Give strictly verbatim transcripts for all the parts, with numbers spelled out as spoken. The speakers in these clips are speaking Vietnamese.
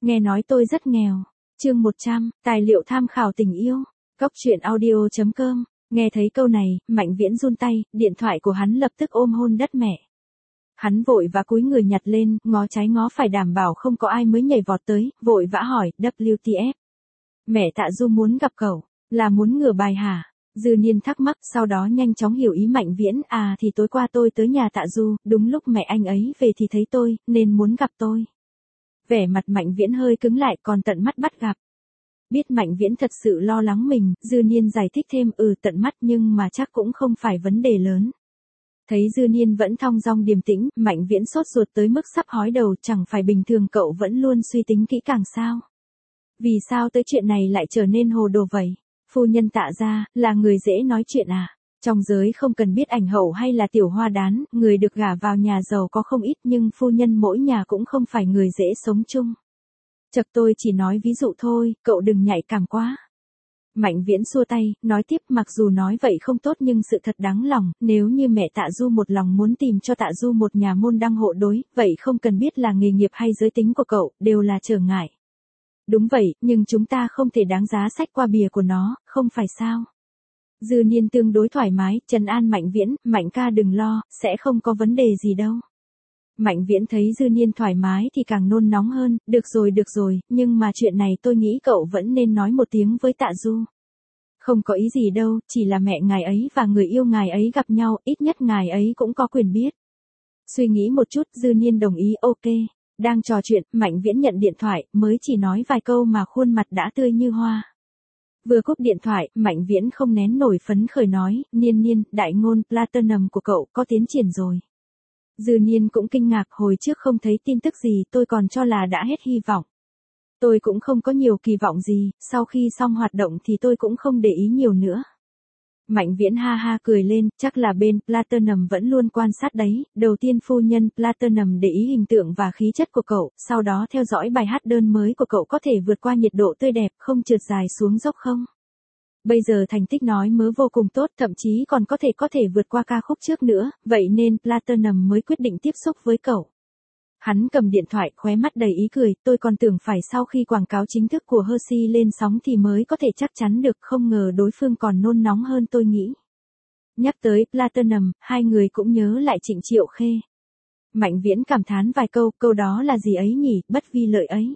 Nghe nói tôi rất nghèo. Chương một trăm, tài liệu tham khảo tình yêu. Cốc truyện audio chấm com. Nghe thấy câu này, Mạnh Viễn run tay, điện thoại của hắn lập tức ôm hôn đất mẹ. Hắn vội và cúi người nhặt lên, ngó trái ngó phải đảm bảo không có ai mới nhảy vọt tới, vội vã hỏi, W T F. Mẹ Tạ Du muốn gặp cậu, là muốn ngửa bài hả? Dư Niên thắc mắc, sau đó nhanh chóng hiểu ý Mạnh Viễn, à thì tối qua tôi tới nhà Tạ Du, đúng lúc mẹ anh ấy về thì thấy tôi, nên muốn gặp tôi. Vẻ mặt Mạnh Viễn hơi cứng lại, còn tận mắt bắt gặp. Biết Mạnh Viễn thật sự lo lắng mình, Dư Niên giải thích thêm, ừ tận mắt nhưng mà chắc cũng không phải vấn đề lớn. Thấy Dư Niên vẫn thong dong điềm tĩnh, Mạnh Viễn sốt ruột tới mức sắp hói đầu, chẳng phải bình thường cậu vẫn luôn suy tính kỹ càng sao? Vì sao tới chuyện này lại trở nên hồ đồ vậy? Phu nhân Tạ gia, là người dễ nói chuyện à? Trong giới không cần biết ảnh hậu hay là tiểu hoa đán, người được gả vào nhà giàu có không ít nhưng phu nhân mỗi nhà cũng không phải người dễ sống chung. Chật tôi chỉ nói ví dụ thôi, cậu đừng nhạy cảm quá. Mạnh Viễn xua tay, nói tiếp mặc dù nói vậy không tốt nhưng sự thật đáng lòng, nếu như mẹ Tạ Du một lòng muốn tìm cho Tạ Du một nhà môn đăng hộ đối, vậy không cần biết là nghề nghiệp hay giới tính của cậu, đều là trở ngại. Đúng vậy, nhưng chúng ta không thể đáng giá sách qua bìa của nó, không phải sao? Dư Niên tương đối thoải mái, trấn an Mạnh Viễn, Mạnh ca đừng lo, sẽ không có vấn đề gì đâu. Mạnh Viễn thấy Dư Niên thoải mái thì càng nôn nóng hơn, được rồi được rồi, nhưng mà chuyện này tôi nghĩ cậu vẫn nên nói một tiếng với Tạ Du. Không có ý gì đâu, chỉ là mẹ ngài ấy và người yêu ngài ấy gặp nhau, ít nhất ngài ấy cũng có quyền biết. Suy nghĩ một chút, Dư Niên đồng ý, ok. Đang trò chuyện, Mạnh Viễn nhận điện thoại, mới chỉ nói vài câu mà khuôn mặt đã tươi như hoa. Vừa cúp điện thoại, Mạnh Viễn không nén nổi phấn khởi nói, Niên Niên, đại ngôn Platinum của cậu có tiến triển rồi. Dư Niên cũng kinh ngạc, hồi trước không thấy tin tức gì, tôi còn cho là đã hết hy vọng. Tôi cũng không có nhiều kỳ vọng gì, sau khi xong hoạt động thì tôi cũng không để ý nhiều nữa. Mạnh Viễn ha ha cười lên, chắc là bên Platinum vẫn luôn quan sát đấy, đầu tiên phu nhân Platinum để ý hình tượng và khí chất của cậu, sau đó theo dõi bài hát đơn mới của cậu có thể vượt qua nhiệt độ tươi đẹp, không trượt dài xuống dốc không? Bây giờ thành tích nói mớ vô cùng tốt, thậm chí còn có thể có thể vượt qua ca khúc trước nữa, vậy nên Platinum mới quyết định tiếp xúc với cậu. Hắn cầm điện thoại, khóe mắt đầy ý cười, tôi còn tưởng phải sau khi quảng cáo chính thức của Hershey lên sóng thì mới có thể chắc chắn được, không ngờ đối phương còn nôn nóng hơn tôi nghĩ. Nhắc tới Platinum, hai người cũng nhớ lại Trịnh Triệu Khê. Mạnh Viễn cảm thán vài câu, câu đó là gì ấy nhỉ, bất vi lợi ấy.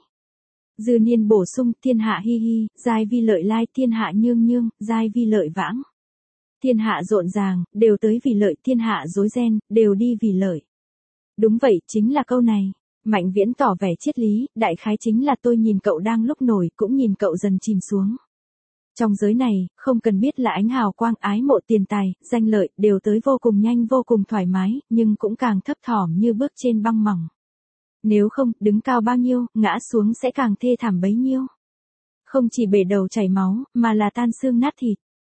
Dư Niên bổ sung, thiên hạ hi hi, giai vi lợi lai, thiên hạ nhương nhương, giai vi lợi vãng. Thiên hạ rộn ràng, đều tới vì lợi, thiên hạ rối ren, đều đi vì lợi. Đúng vậy, chính là câu này. Mạnh Viễn tỏ vẻ triết lý, đại khái chính là tôi nhìn cậu đang lúc nổi, cũng nhìn cậu dần chìm xuống. Trong giới này, không cần biết là ánh hào quang, ái mộ, tiền tài, danh lợi, đều tới vô cùng nhanh vô cùng thoải mái, nhưng cũng càng thấp thỏm như bước trên băng mỏng. Nếu không, đứng cao bao nhiêu, ngã xuống sẽ càng thê thảm bấy nhiêu. Không chỉ bể đầu chảy máu, mà là tan xương nát thịt.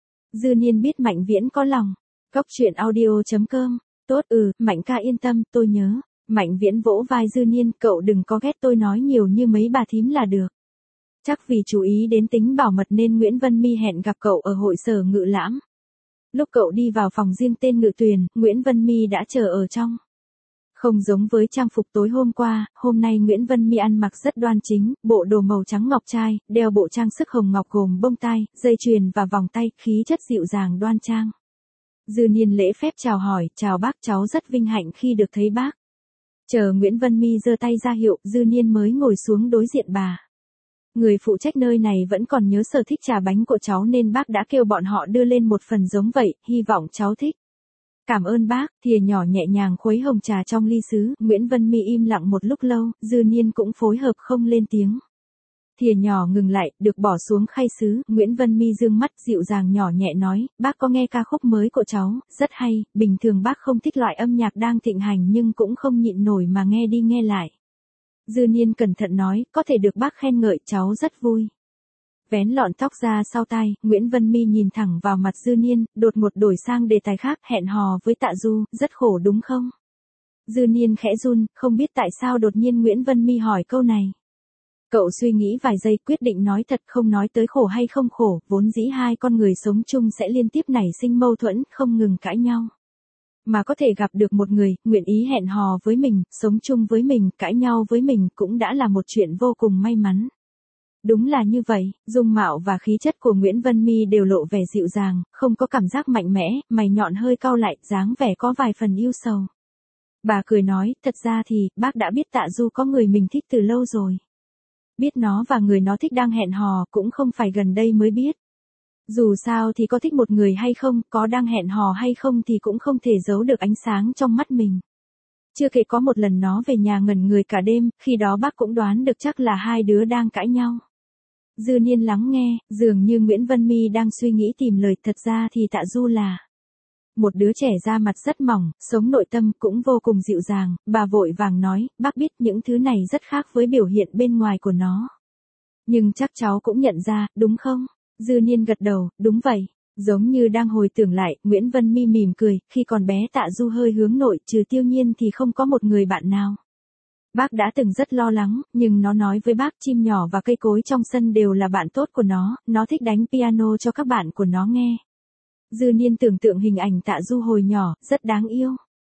Dư Niên biết Mạnh Viễn có lòng. Cốc truyện audio chấm com. Tốt, ừ, Mạnh ca yên tâm, tôi nhớ. Mạnh Viễn vỗ vai Dư Niên, cậu đừng có ghét tôi nói nhiều như mấy bà thím là được. Chắc vì chú ý đến tính bảo mật nên Nguyễn Vân My hẹn gặp cậu ở hội sở Ngự Lãm. Lúc cậu đi vào phòng riêng tên Ngự Tuyền, Nguyễn Vân My đã chờ ở trong. Không giống với trang phục tối hôm qua, hôm nay Nguyễn Vân My ăn mặc rất đoan chính, bộ đồ màu trắng ngọc trai, đeo bộ trang sức hồng ngọc gồm bông tai, dây chuyền và vòng tay, khí chất dịu dàng đoan trang. Dư Niên lễ phép chào hỏi, chào bác, cháu rất vinh hạnh khi được thấy bác. Chờ Nguyễn Vân My giơ tay ra hiệu, Dư Niên mới ngồi xuống đối diện bà. Người phụ trách nơi này vẫn còn nhớ sở thích trà bánh của cháu nên bác đã kêu bọn họ đưa lên một phần giống vậy, hy vọng cháu thích. Cảm ơn bác, thìa nhỏ nhẹ nhàng khuấy hồng trà trong ly sứ, Nguyễn Vân My im lặng một lúc lâu, Dư Niên cũng phối hợp không lên tiếng. Thìa nhỏ ngừng lại, được bỏ xuống khay sứ, Nguyễn Vân My dương mắt dịu dàng nhỏ nhẹ nói, bác có nghe ca khúc mới của cháu, rất hay, bình thường bác không thích loại âm nhạc đang thịnh hành nhưng cũng không nhịn nổi mà nghe đi nghe lại. Dư Niên cẩn thận nói, có thể được bác khen ngợi cháu rất vui. Vén lọn tóc ra sau tai, Nguyễn Vân My nhìn thẳng vào mặt Dư Niên, đột ngột đổi sang đề tài khác, hẹn hò với Tạ Du, rất khổ đúng không? Dư Niên khẽ run, không biết tại sao đột nhiên Nguyễn Vân My hỏi câu này. Cậu suy nghĩ vài giây quyết định nói thật, không nói tới khổ hay không khổ, vốn dĩ hai con người sống chung sẽ liên tiếp nảy sinh mâu thuẫn, không ngừng cãi nhau. Mà có thể gặp được một người, nguyện ý hẹn hò với mình, sống chung với mình, cãi nhau với mình cũng đã là một chuyện vô cùng may mắn. Đúng là như vậy, dung mạo và khí chất của Nguyễn Vân My đều lộ vẻ dịu dàng, không có cảm giác mạnh mẽ, mày nhọn hơi cau lại, dáng vẻ có vài phần yêu sầu. Bà cười nói, thật ra thì, bác đã biết Tạ Du có người mình thích từ lâu rồi. Biết nó và người nó thích đang hẹn hò cũng không phải gần đây mới biết. Dù sao thì có thích một người hay không, có đang hẹn hò hay không thì cũng không thể giấu được ánh sáng trong mắt mình. Chưa kể có một lần nó về nhà ngẩn người cả đêm, khi đó bác cũng đoán được chắc là hai đứa đang cãi nhau. Dư Niên lắng nghe, dường như Nguyễn Vân My đang suy nghĩ tìm lời, thật ra thì Tạ Du là một đứa trẻ da mặt rất mỏng, sống nội tâm cũng vô cùng dịu dàng, bà vội vàng nói, bác biết những thứ này rất khác với biểu hiện bên ngoài của nó. Nhưng chắc cháu cũng nhận ra, đúng không? Dư Niên gật đầu, đúng vậy. Giống như đang hồi tưởng lại, Nguyễn Vân My mỉm cười, khi còn bé Tạ Du hơi hướng nội, trừ Tiêu Nhiên thì không có một người bạn nào. Bác đã từng rất lo lắng, nhưng nó nói với bác chim nhỏ và cây cối trong sân đều là bạn tốt của nó, nó thích đánh piano cho các bạn của nó nghe. Dư Niên tưởng tượng hình ảnh Tạ Du hồi nhỏ, rất đáng yêu.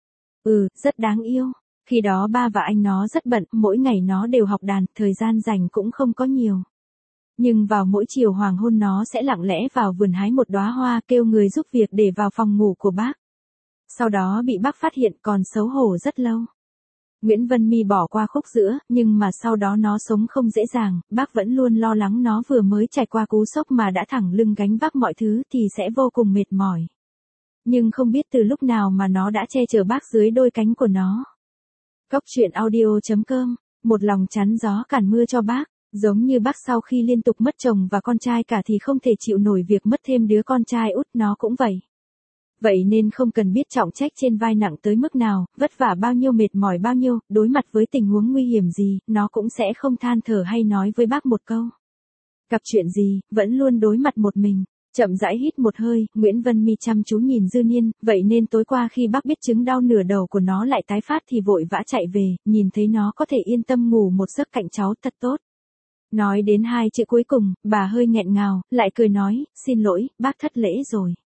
Ừ, rất đáng yêu. Khi đó ba và anh nó rất bận, mỗi ngày nó đều học đàn, thời gian rảnh cũng không có nhiều. Nhưng vào mỗi chiều hoàng hôn nó sẽ lặng lẽ vào vườn hái một đóa hoa, kêu người giúp việc để vào phòng ngủ của bác. Sau đó bị bác phát hiện, còn xấu hổ rất lâu. Nguyễn Vân My bỏ qua khúc giữa, nhưng mà sau đó nó sống không dễ dàng, bác vẫn luôn lo lắng nó vừa mới trải qua cú sốc mà đã thẳng lưng gánh vác mọi thứ thì sẽ vô cùng mệt mỏi. Nhưng không biết từ lúc nào mà nó đã che chở bác dưới đôi cánh của nó. Cốc truyện audio chấm com, một lòng chắn gió cản mưa cho bác. Giống như bác sau khi liên tục mất chồng và con trai cả thì không thể chịu nổi việc mất thêm đứa con trai út, nó cũng vậy. Vậy nên không cần biết trọng trách trên vai nặng tới mức nào, vất vả bao nhiêu, mệt mỏi bao nhiêu, đối mặt với tình huống nguy hiểm gì, nó cũng sẽ không than thở hay nói với bác một câu. Gặp chuyện gì, vẫn luôn đối mặt một mình. Chậm rãi hít một hơi, Nguyễn Vân My chăm chú nhìn Dư Niên, vậy nên tối qua khi bác biết chứng đau nửa đầu của nó lại tái phát thì vội vã chạy về, nhìn thấy nó có thể yên tâm ngủ một giấc cạnh cháu thật tốt. Nói đến hai chữ cuối cùng, bà hơi nghẹn ngào, lại cười nói, xin lỗi, bác thất lễ rồi.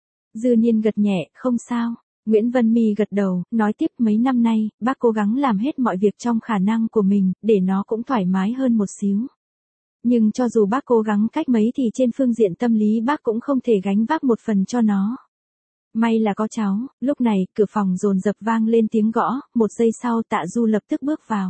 Dư Niên gật nhẹ, không sao. Nguyễn Vân My gật đầu, nói tiếp, mấy năm nay, bác cố gắng làm hết mọi việc trong khả năng của mình, để nó cũng thoải mái hơn một xíu. Nhưng cho dù bác cố gắng cách mấy thì trên phương diện tâm lý bác cũng không thể gánh vác một phần cho nó. May là có cháu, lúc này, cửa phòng dồn dập vang lên tiếng gõ, một giây sau Tạ Du lập tức bước vào.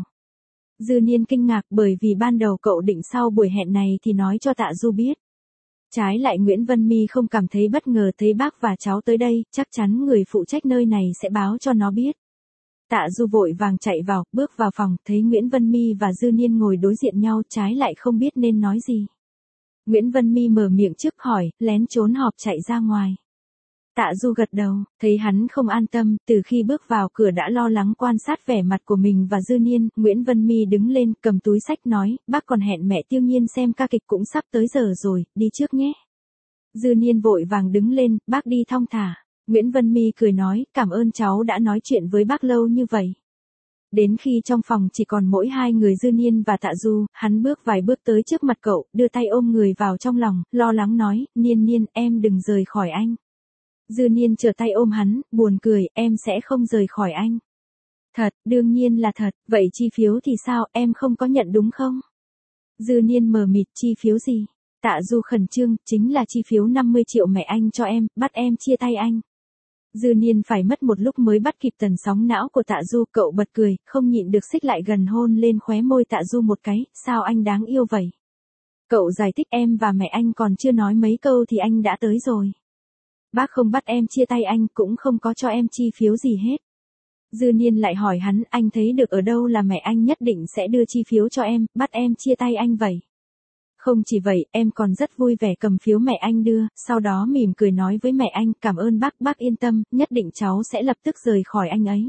Dư Niên kinh ngạc bởi vì ban đầu cậu định sau buổi hẹn này thì nói cho Tạ Du biết. Trái lại Nguyễn Vân My không cảm thấy bất ngờ thấy bác và cháu tới đây, chắc chắn người phụ trách nơi này sẽ báo cho nó biết. Tạ Du vội vàng chạy vào, bước vào phòng, thấy Nguyễn Vân My và Dư Niên ngồi đối diện nhau, trái lại không biết nên nói gì. Nguyễn Vân My mở miệng trước hỏi, lén trốn họp chạy ra ngoài. Tạ Du gật đầu, thấy hắn không an tâm, từ khi bước vào cửa đã lo lắng quan sát vẻ mặt của mình và Dư Niên, Nguyễn Vân My đứng lên, cầm túi xách nói, bác còn hẹn mẹ Tiêu Nhiên xem ca kịch cũng sắp tới giờ rồi, đi trước nhé. Dư Niên vội vàng đứng lên, bác đi thong thả. Nguyễn Vân My cười nói, cảm ơn cháu đã nói chuyện với bác lâu như vậy. Đến khi trong phòng chỉ còn mỗi hai người Dư Niên và Tạ Du, hắn bước vài bước tới trước mặt cậu, đưa tay ôm người vào trong lòng, lo lắng nói, Niên Niên, em đừng rời khỏi anh. Dư Niên trở tay ôm hắn, buồn cười, em sẽ không rời khỏi anh. Thật, đương nhiên là thật, vậy chi phiếu thì sao, em không có nhận đúng không? Dư Niên mờ mịt, chi phiếu gì? Tạ Du khẩn trương, chính là chi phiếu năm mươi triệu mẹ anh cho em, bắt em chia tay anh. Dư Niên phải mất một lúc mới bắt kịp tần sóng não của Tạ Du, cậu bật cười, không nhịn được xích lại gần hôn lên khóe môi Tạ Du một cái, sao anh đáng yêu vậy? Cậu giải thích, em và mẹ anh còn chưa nói mấy câu thì anh đã tới rồi. Bác không bắt em chia tay anh, cũng không có cho em chi phiếu gì hết. Dư Niên lại hỏi hắn, anh thấy được ở đâu là mẹ anh nhất định sẽ đưa chi phiếu cho em, bắt em chia tay anh vậy. Không chỉ vậy, em còn rất vui vẻ cầm phiếu mẹ anh đưa, sau đó mỉm cười nói với mẹ anh, cảm ơn bác, bác yên tâm, nhất định cháu sẽ lập tức rời khỏi anh ấy.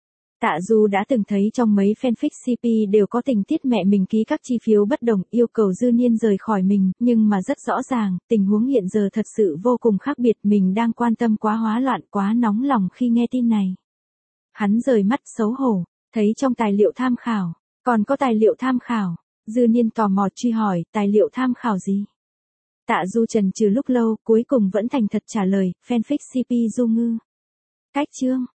Tạ Du đã từng thấy trong mấy fanfic xê pê đều có tình tiết mẹ mình ký các chi phiếu bất đồng, yêu cầu Dư Niên rời khỏi mình, nhưng mà rất rõ ràng, tình huống hiện giờ thật sự vô cùng khác biệt, mình đang quan tâm quá hóa loạn, quá nóng lòng khi nghe tin này. Hắn rời mắt xấu hổ, thấy trong tài liệu tham khảo, còn có tài liệu tham khảo. Dư Niên tò mò truy hỏi, tài liệu tham khảo gì? Tạ Du chần chừ lúc lâu, cuối cùng vẫn thành thật trả lời, fanfic xê pê Du Ngư. Cách chương